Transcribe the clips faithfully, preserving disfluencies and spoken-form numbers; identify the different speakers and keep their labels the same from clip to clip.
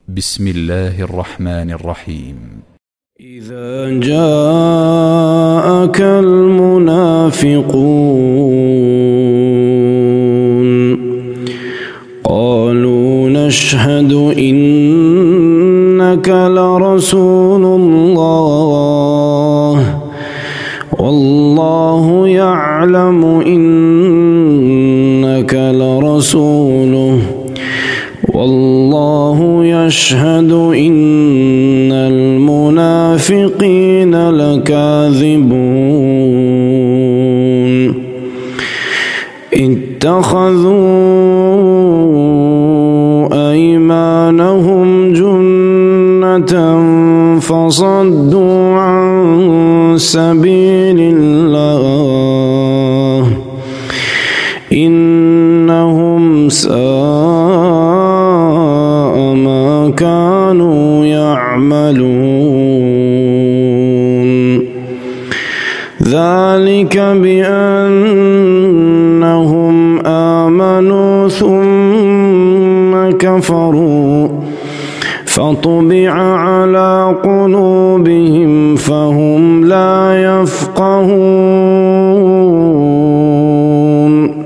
Speaker 1: بسم الله الرحمن الرحيم.
Speaker 2: إذا جاءك المنافقون قالوا نشهد إنك لرسول الله والله يعلم إنك لرسوله والله يشهد إن المنافقين لكاذبون اتخذوا أيمانهم جنة فصدوا عن سبيل الله إنهم ساء ما كانوا يعملون ذلك بأنهم آمنوا ثم كفروا فطبع على قلوبهم فهم لا يفقهون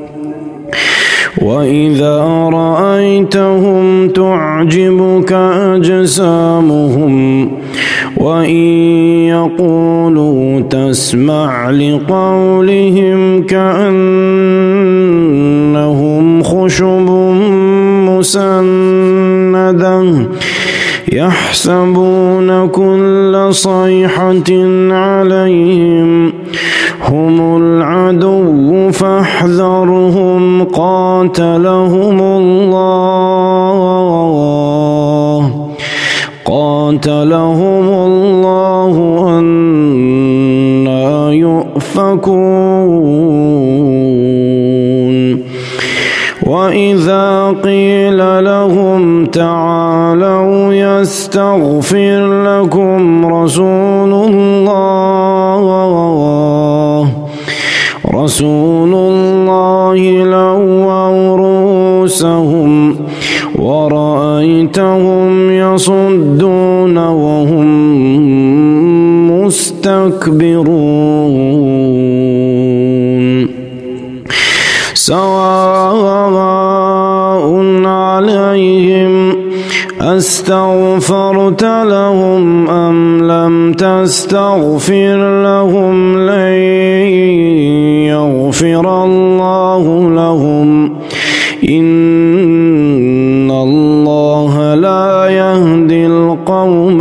Speaker 2: وإذا رأيتهم تعجبك أجسامهم وإن يقولوا تسمع لقولهم كأنهم خشب مسندة يحسبون كل صيحة عليهم هم العدو فاحذرهم قاتلهم الله قاتلهم الله أنى يؤفكون وإذا قيل لهم تعالوا يستغفر لكم رسول الله رسول الله لووا رؤوسهم ورأيتهم يصدون وهم مستكبرون سواء عليهم أستغفرت لهم أم لم تستغفر لهم لن يغفر الله لهم إن الله لا يهدي القوم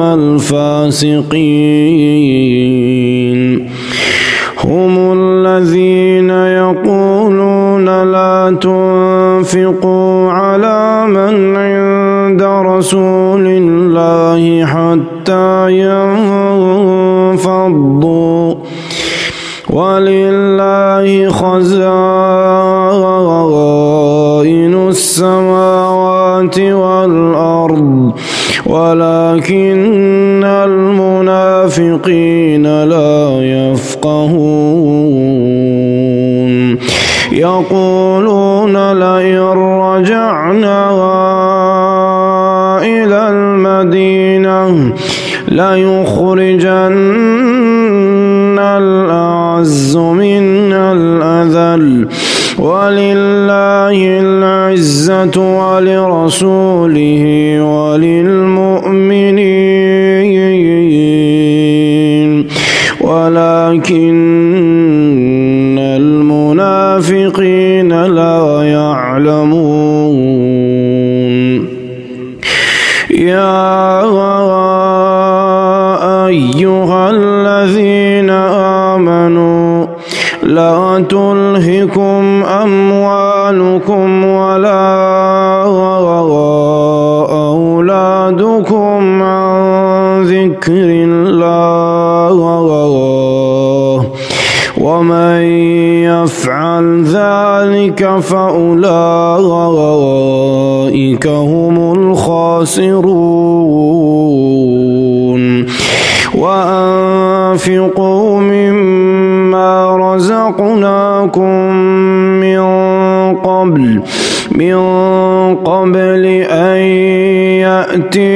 Speaker 2: الفاسقين هم الذين يقولون لا تنفقوا على من عند رسول الله حتى ينفضوا ولله خزائن السماوات والأرض ولكن المنافقين لا يفقهون يقولون لئن رجعنا إلى المدينة ليخرجن الأعز من الأذل ولله العزة ولرسوله وللمؤمنين ولكن المنافقين لا يعلمون يا أيها الذين آمنوا لا تلهكم أموالكم ولا أولادكم عن ذكر الله ومن يفعل ذلك فأولئك هم الخاسرون وأنفقوا مما رزقناكم من قبل من قبل أن يأتي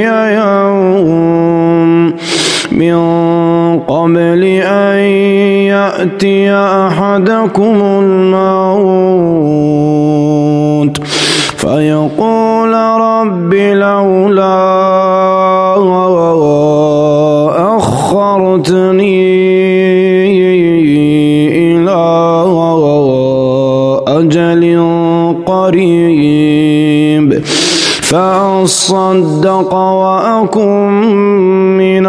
Speaker 2: يوم من قبل أن يأتي أحدكم الموت فيقول رب لولا أخرتني إلى أجل قريب فأصدق وأكن من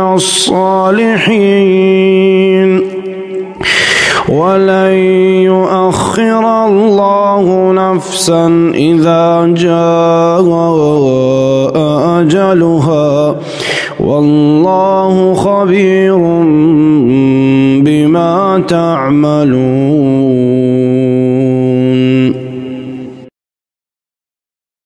Speaker 2: الصالحين ولن يؤخر الله نفسا إذا جاء أجلها والله خبير بما تعملون.